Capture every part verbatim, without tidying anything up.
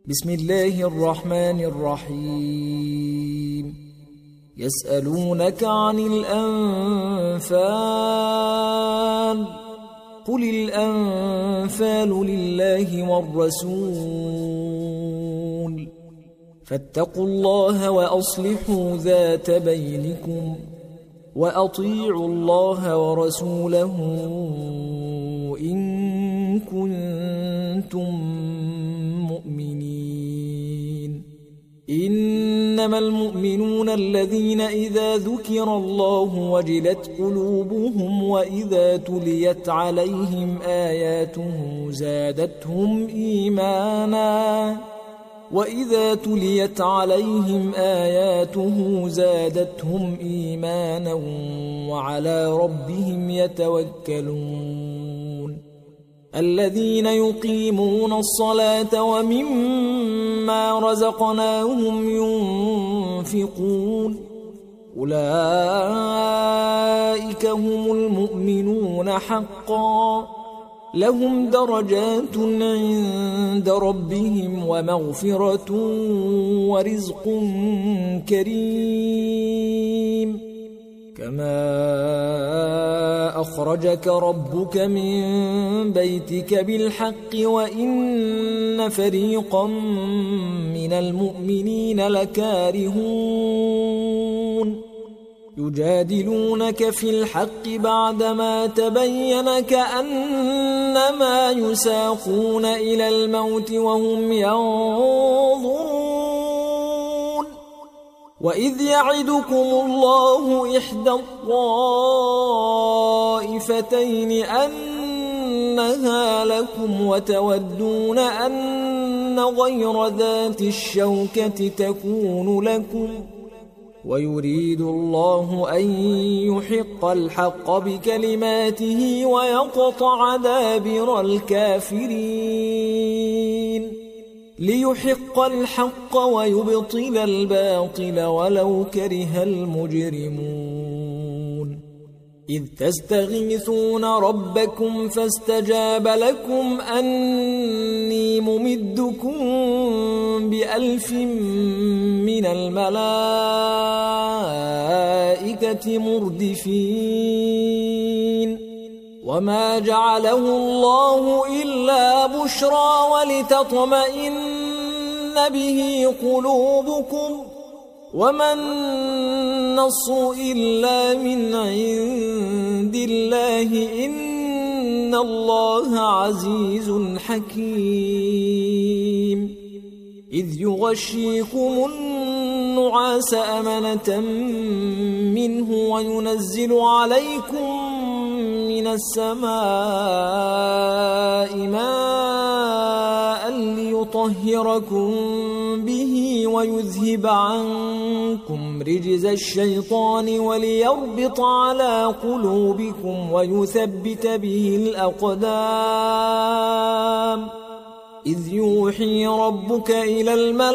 بسم الله الرحمن الرحيم. يسألونك عن الأنفال قل الأنفال لله والرسول فاتقوا الله وأصلحوا ذات بينكم وأطيعوا الله ورسوله إن كنتم مؤمنين. إنما المؤمنون الذين إذا ذكر الله وجلت قلوبهم وإذا تليت عليهم آياته زادتهم إيمانا وإذا تليت عليهم آياته زادتهم إيمانا وعلى ربهم يتوكلون. الذين يقيمون الصلاة ومما رزقناهم ينفقون أولئك هم المؤمنون حقا لهم درجات عند ربهم ومغفرة ورزق كريم. كما أخرجك ربك من بيتك بالحق وإن فريقا من المؤمنين لكارهون يجادلونك في الحق بعدما تبين كأنما يساقون إلى الموت وهم ينظرون. وإذ يعدكم الله إحدى الطائفتين أنها لكم وتودون أن غير ذات الشوكة تكون لكم ويريد الله أن يحق الحق بكلماته ويقطع دابر الكافرين ليحق الحق ويبطل الباطل ولو كره المجرمون. إذ تستغيثون ربكم فاستجاب لكم أني ممدكم بألف من الملائكة مردفين. وما جعله الله إلا بشرى ولتطمئن به قلوبكم وما النصر إلا من عند الله إن الله عزيز حكيم. إذ يغشيكم النعاس أمنة منه وينزل عليكم من السماء ماء ليطهركم به ويذهب عنكم رجز الشيطان وليربط على قلوبكم ويثبت به الأقدام. إذ يوحي ربك إلى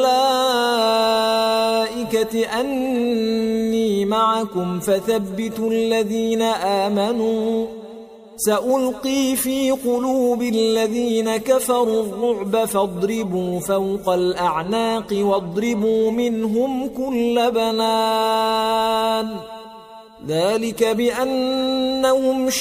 الملائكة أني معكم فثبتوا الذين آمنوا سألقي في قلوب الذين كفروا الرعب فاضربوا فوق الأعناق واضربوا منهم كل بنان ذلك بأنهم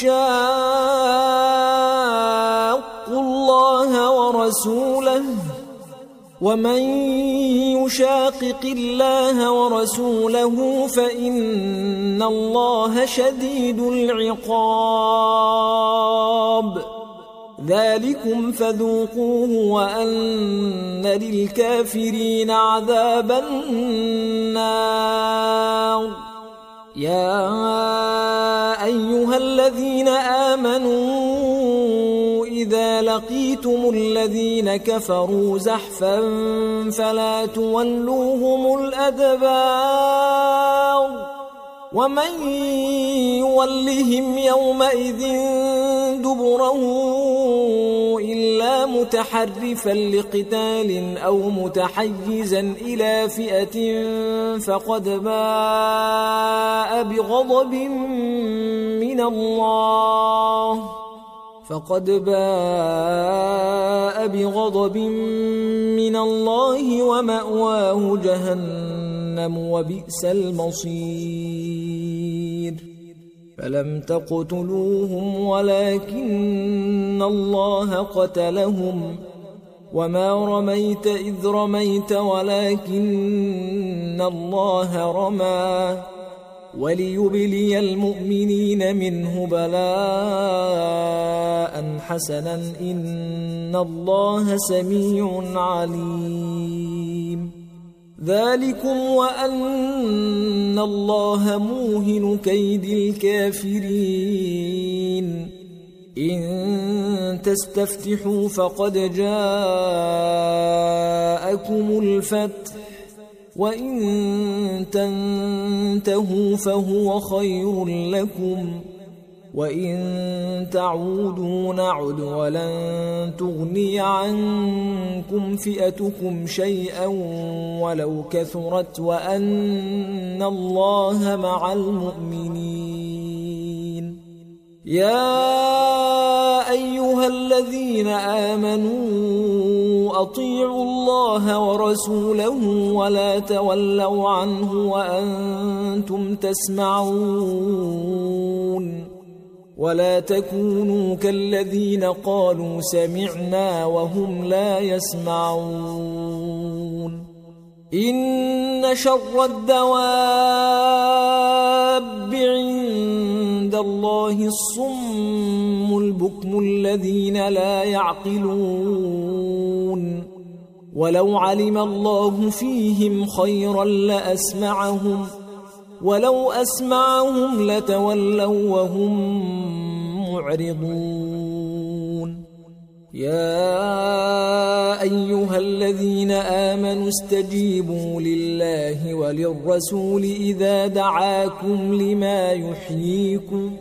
شاقوا الله ورسوله ومن يشاقق الله ورسوله فإن الله شديد العقاب. ذلكم فذوقوه وأن للكافرين عذاب النار. يا أيها الذين آمنوا إذا لقيتم الذين كفروا زحفا فلا تولوهم الأدبار ومن يولهم يومئذ دبره إلا متحرفا لقتال أو متحيزا إلى فئة فقد باء بغضب من الله فقد باء بغضب من من الله ومأواه جهنم وبئس المصير فلم تقتلوهم ولكن الله قتلهم وما رميت إذ رميت ولكن الله رمى وليبلي المؤمنين منه بلاء حسنا إن الله سميع عليم ذلكم وأن الله موهن كيد الكافرين إن تستفتحوا فقد جاءكم الفتح وإن تنتهوا فهو خير لكم وإن تعودوا نعد ولن تغني عنكم فئتكم شيئا ولو كثرت وأن الله مع المؤمنين يا أيها الذين آمنوا أطيعوا الله ورسوله ولا تولوا عنه وأنتم تسمعون ولا تكونوا كالذين قالوا سمعنا وهم لا يسمعون إن شر الدواب عند الله الصم البكم الذين لا يعقلون ولو علم الله فيهم خيرا لأسمعهم ولو أسمعهم لتولوا وهم معرضون يا أيها الذين آمنوا استجيبوا لله وللرسول إذا دعاكم لما يحييكم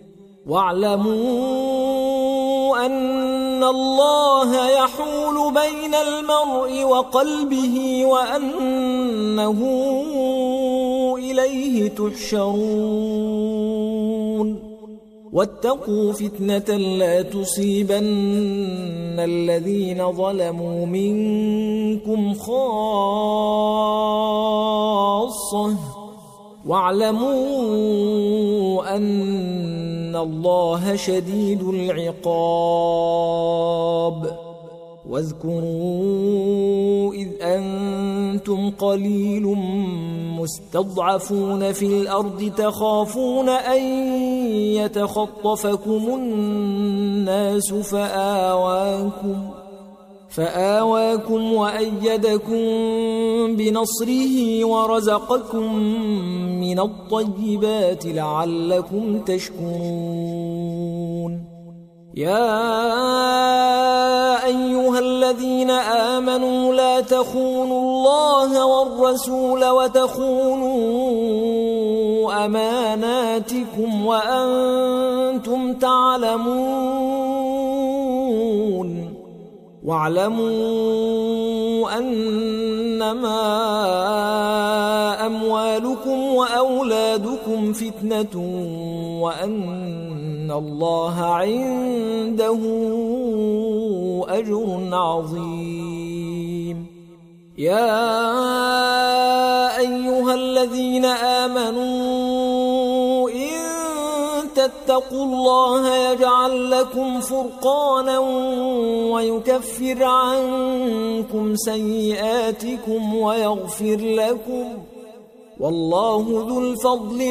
واعلموا أن الله يحول بين المرء وقلبه وأنه إليه تحشرون واتقوا فتنة لا تصيبن الذين ظلموا منكم خاصة واعلموا أن الله شديد العقاب واذكروا إذ أنتم قليل مستضعفون في الأرض تخافون أن يتخطفكم الناس فآواكم فآواكم وأيدكم بنصره ورزقكم من الطيبات لعلكم تشكرون يا أيها الذين آمنوا لا تخونوا الله والرسول وتخونوا أماناتكم وأنتم تعلمون واعلموا أنما أموالكم وأولادكم فتنة وأن الله عنده أجر عظيم يا أيها الذين آمنوا إن تتقوا الله يجعل لكم فرقانا ويكفر عنكم سيئاتكم ويغفر لكم والله ذو الفضل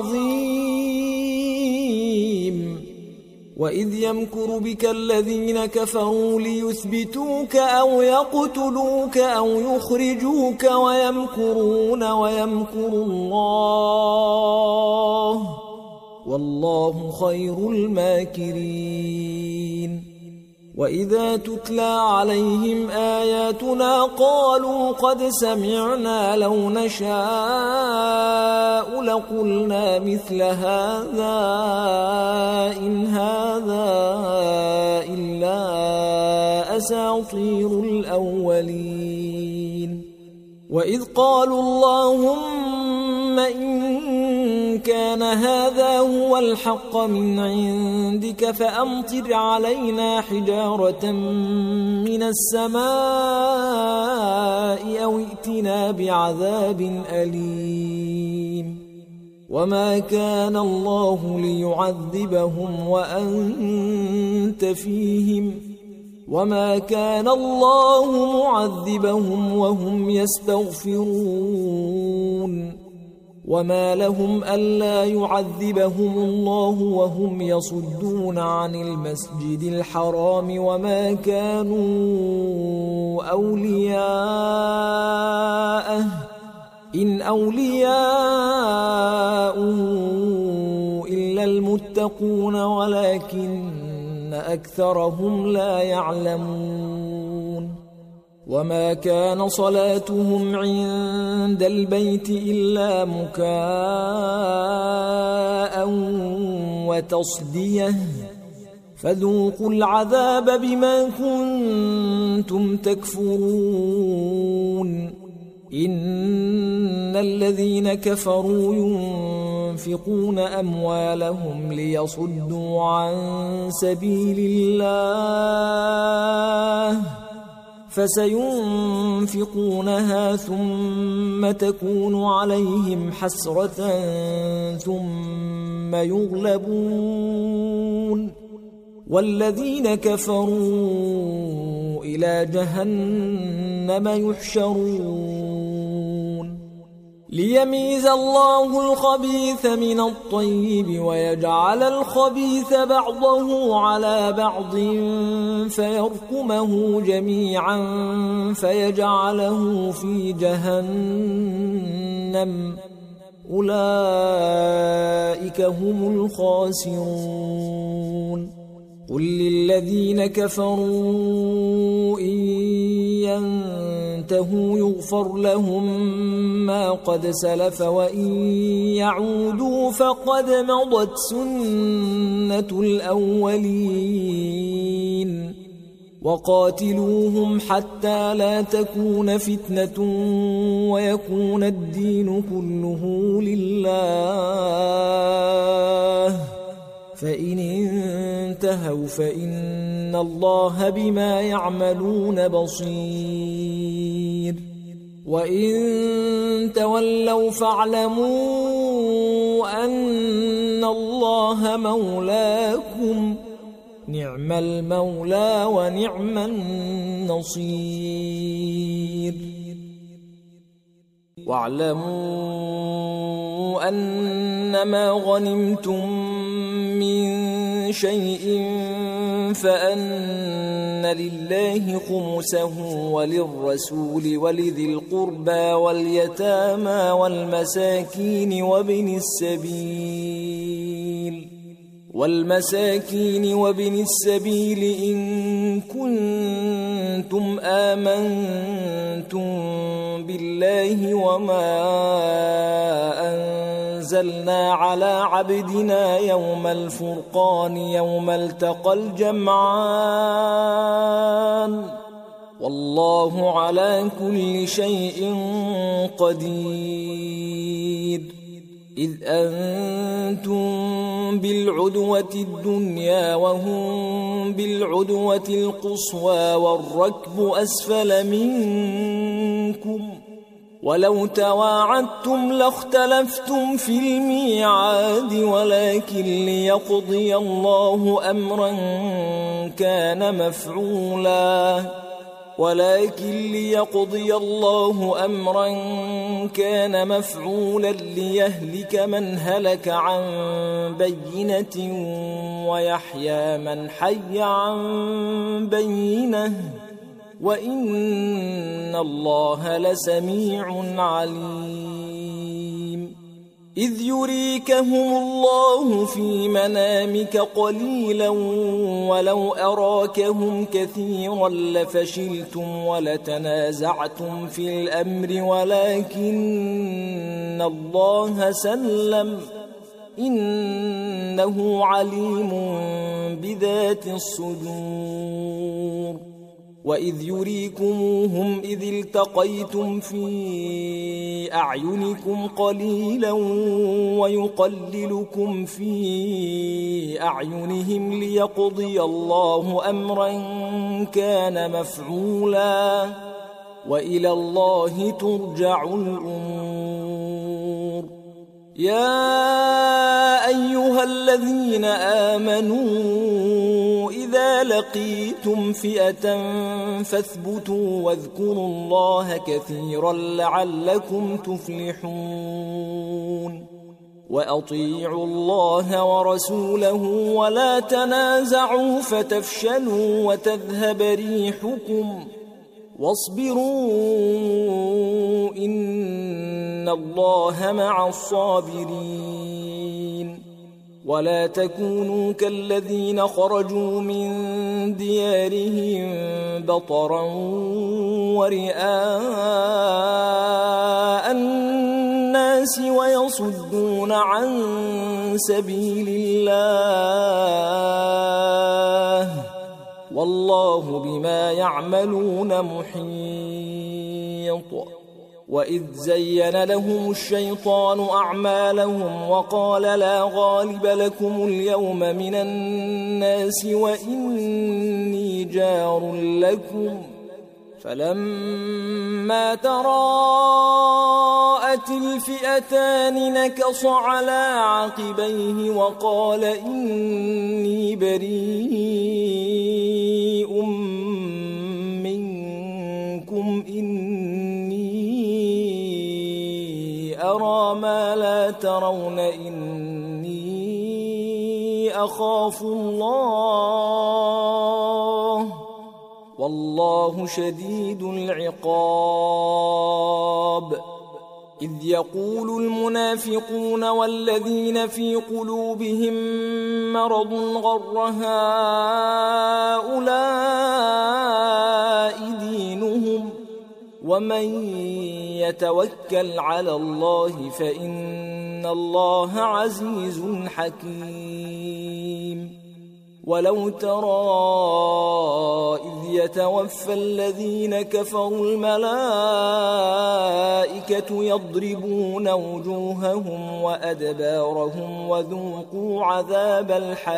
العظيم وإذ يمكر بك الذين كفروا ليثبتوك أو يقتلوك أو يخرجوك ويمكرون ويمكر الله والله خير الماكرين وإذا تتلى عليهم آياتنا قالوا قد سمعنا لو نشاء لقلنا مثل هذا إن هذا إلا أساطير الأولين وإذ قالوا اللهم إن كان هذا هو الحق من عندك فأمطر علينا حجارة من السماء فأتنا بعذاب أليم وما كان الله ليعذبهم وأنت فيهم وما كان الله معذبهم وهم يستغفرون وما لهم ألا يعذبهم الله وهم يصدون عن المسجد الحرام وما كانوا أولياءه إن أولياؤه إلا المتقون ولكن أكثرهم لا يعلمون وما كان صلاتهم عند البيت إلا مكاء وتصدية فذوقوا العذاب بما كنتم تكفرون إن الذين كفروا ينفقون أموالهم ليصدوا عن سبيل الله فسينفقونها ثم تكون عليهم حسرة ثم يغلبون والذين كفروا إلى جهنم يحشرون ليميز الله الخبيث من الطيب ويجعل الخبيث بعضه على بعض فيركمه جميعا فيجعله في جهنم أولئك هم الخاسرون قل للذين كفروا إن ينتهوا يغفر لهم ما قد سلف وإن يعودوا فقد مضت سنة الأولين وقاتلوهم حتى لا تكون فتنة ويكون الدين كله لله فإن انتهوا فإن الله بما يعملون بصير وإن تولوا فاعلموا أن الله مولاكم نعم المولى ونعم النصير واعلموا أنما غنمتم من شيء فأن لله خمسه وللرسول ولذي القربى واليتامى والمساكين وابن السبيل والمساكين وابن السبيل إن كنتم آمنتم بالله وما أنزلنا على عبدنا يوم الفرقان يوم التقى الجمعان والله على كل شيء قدير إذ أنتم بالعدوة الدنيا وهم بالعدوة القصوى والركب أسفل منكم ولو تواعدتم لاختلفتم في الميعاد ولكن ليقضي الله أمرا كان مفعولا ولكن ليقضي الله أمرا كان مفعولا ليهلك من هلك عن بينة ويحيى من حي عن بينة وإن الله لسميع عليم إذ يريكهم الله في منامك قليلا ولو أراكهم كثيرا لفشلتم ولتنازعتم في الأمر ولكن الله سلم إنه عليم بذات الصدور وإذ يريكموهم إذ التقيتم في أعينكم قليلا ويقللكم في أعينهم ليقضي الله أمرا كان مفعولا وإلى الله ترجع الأمور. يا أيها الذين آمنوا إذا لقيتم فئة فاثبتوا واذكروا الله كثيرا لعلكم تفلحون. وأطيعوا الله ورسوله ولا تنازعوا فتفشلوا وتذهب ريحكم واصبروا إن الله مع الصابرين. ولا تكونوا كالذين خرجوا من ديارهم بطرا ورئاء الناس ويصدون عن سبيل الله والله بما يعملون محيط. وإذ زين لهم الشيطان أعمالهم وقال لا غالب لكم اليوم من الناس وإني جار لكم فلما تراءت الفئتان نكص على عقبيه وقال إني بريء منكم إني أرى ما لا ترون إني أخاف الله والله شديد العقاب. إذ يقول المنافقون والذين في قلوبهم مرض غر هؤلاء دينهم ومن يتوكل على الله فإن الله عزيز حكيم. ولو ترى إذ يتوفى الذين كفروا الملائكة يضربون وجوههم وأدبارهم وذوقوا عذاب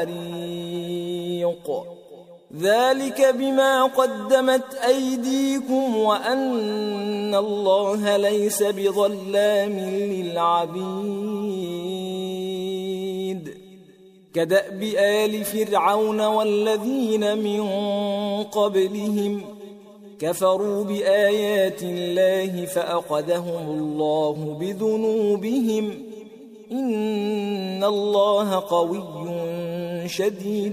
الحريق ذلك بما قدمت أيديكم وأن الله ليس بظلام للعبيد. كدأب آل فرعون والذين من قبلهم كفروا بآيات الله فأخذهم الله بذنوبهم إن الله قوي شديد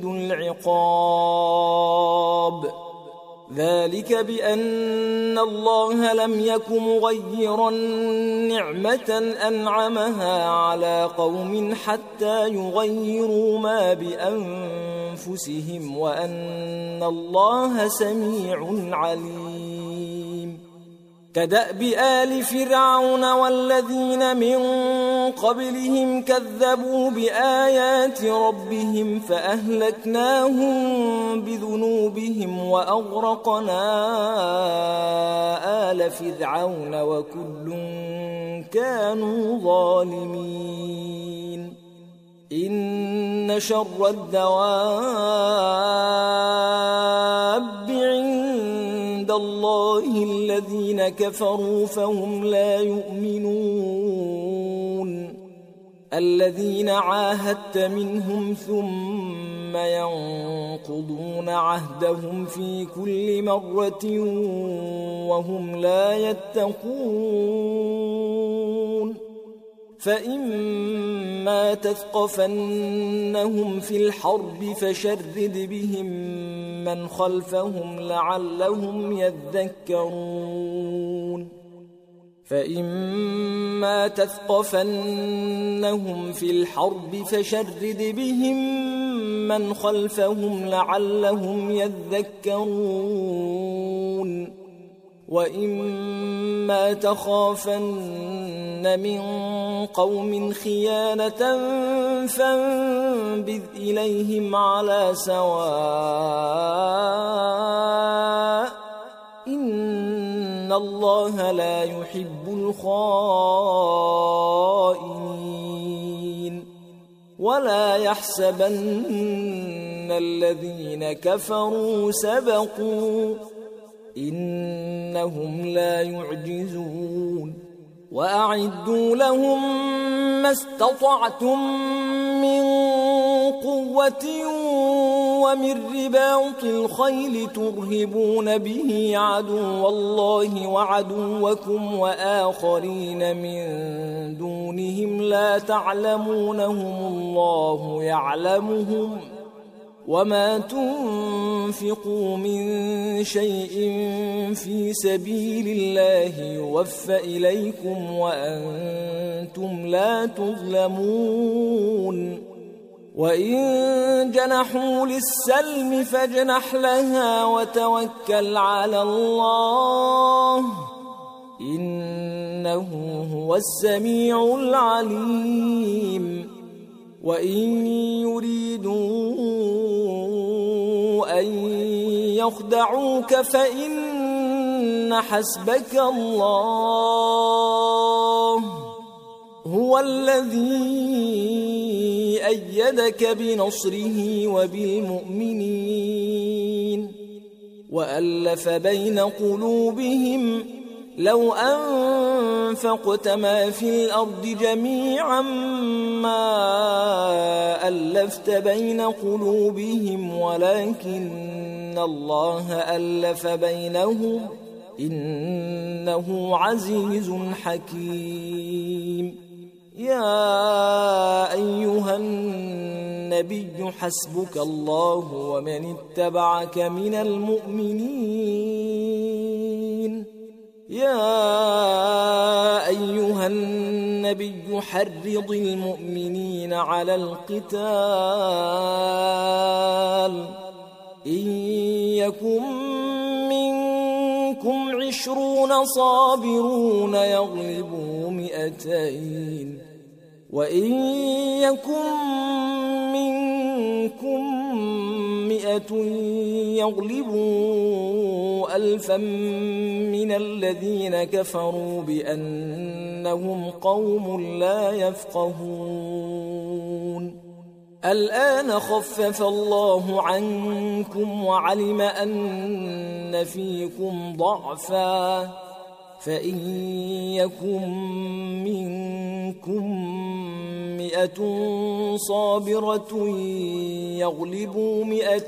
العقاب. ذلك بأن الله لم يك مغيرا نعمة أنعمها على قوم حتى يغيروا ما بأنفسهم وأن الله سميع عليم. كدأب آل فرعون والذين من قبلهم كذبوا بآيات ربهم فأهلكناهم بذنوبهم وأغرقنا آل فرعون وكل كانوا ظالمين. إن شر الدواب عند الله الذين كفروا فهم لا يؤمنون. الذين عاهدت منهم ثم ينقضون عهدهم في كل مرة وهم لا يتقون. فإما تثقفنهم في الحرب فشرد بهم من خلفهم لعلهم يذكرون. فإما تثقفنهم في الحرب فشرد بهم من خلفهم لعلهم يذكرون. وإما تخافن من قوم خيانة فانبذ إليهم على سواء إن الله لا يحب الخائنين. ولا يحسبن الذين كفروا سبقوا إنهم لا يعجزون وأعدوا لهم ما استطعتم من قوة ومن رباط الخيل ترهبون به عدو الله وعدوكم وآخرين من دونهم لا تعلمونهم الله يعلمهم وما تنفقوا من شيء في سبيل الله يوفى إليكم وأنتم لا تظلمون وإن جنحوا للسلم فاجنح لها وتوكل على الله إنه هو السميع العليم وإن يريدوا أن يخدعوك فإن حسبك الله هو الذي أيدك بنصره وبالمؤمنين وألف بين قلوبهم لو أنفقت ما في الأرض جميعا ما ألفت بين قلوبهم ولكن الله ألف بينهم إنه عزيز حكيم يا أيها النبي حسبك الله ومن اتبعك من المؤمنين يا أيها النبي حرض المؤمنين على القتال إن يكن منكم عشرون صابرون يغلبوا مئتين وإن يكن منكم مئة يغلبوا ألفا من الذين كفروا بأنهم قوم لا يفقهون الآن خفف الله عنكم وعلم أن فيكم ضعفا فإن يكن منكم مئة صابرة يغلبوا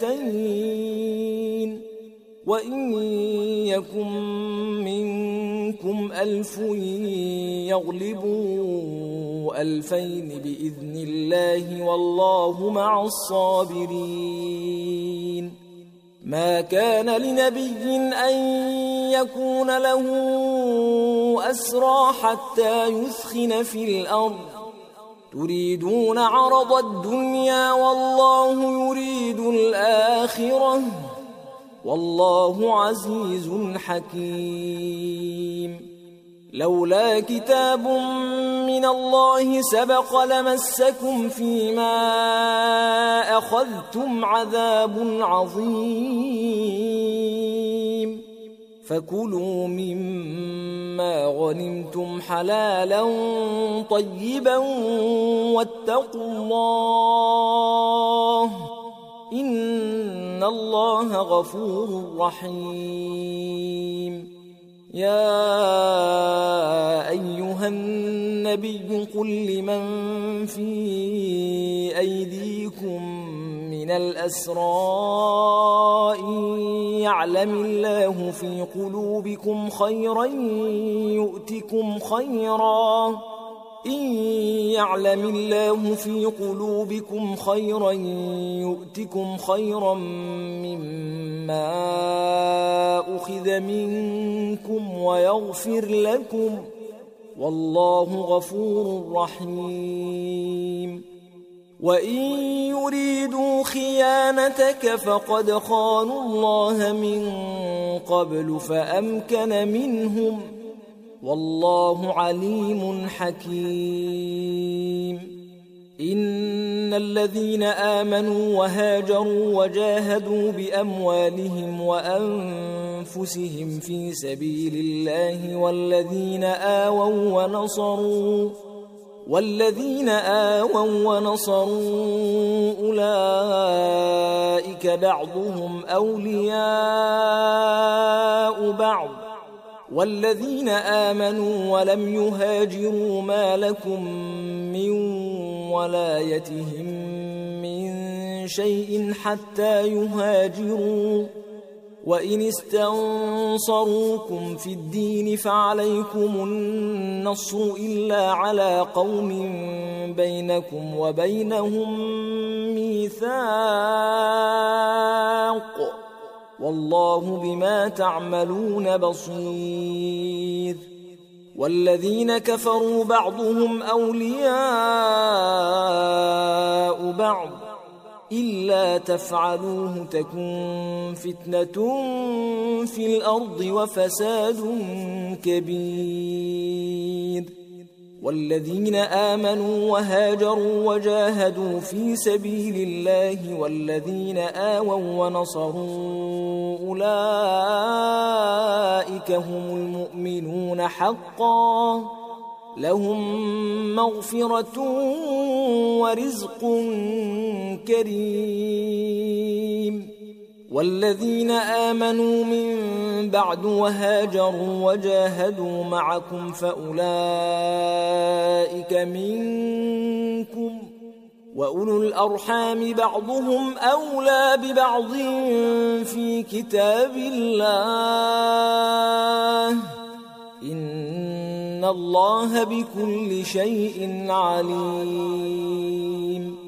مئتين وإن يكن منكم ألف يغلبوا ألفين بإذن الله والله مع الصابرين ما كان لنبي أن يكون له أسرى حتى يثخن في الأرض تريدون عرض الدنيا والله يريد الآخرة والله عزيز حكيم لولا كتاب من الله سبق لمسكم فيما أخذتم عذاب عظيم فكلوا مما غنمتم حلالا طيبا واتقوا الله إن الله غفور رحيم يا أيها النبي قل لمن في أيديكم من الأسرى إن يعلم الله في قلوبكم خيرا يؤتكم خيرا إن يعلم الله في قلوبكم خيرا يؤتكم خيرا مما أخذ منكم ويغفر لكم والله غفور رحيم وإن يريدوا خيانتك فقد خانوا الله من قبل فأمكن منهم والله عليم حكيم إن الذين آمنوا وهاجروا وجاهدوا بأموالهم وأنفسهم في سبيل الله والذين آووا ونصروا والذين آووا ونصروا أولئك بعضهم أولياء بعض والذين آمنوا ولم يهاجروا ما لكم من ولايتهم من شيء حتى يهاجروا وإن استنصروكم في الدين فعليكم النصر إلا على قوم بينكم وبينهم ميثاق والله بما تعملون بصير والذين كفروا بعضهم أولياء بعض إلا تفعلوه تكن فتنة في الأرض وفساد كبير والذين آمنوا وهاجروا وجاهدوا في سبيل الله والذين آووا ونصروا أولئك هم المؤمنون حقا لهم مغفرة ورزق كريم والذين آمنوا من بعد وهاجروا وجاهدوا معكم فأولئك منكم وأولو الأرحام بعضهم أولى ببعض في كتاب الله إن الله بكل شيء عليم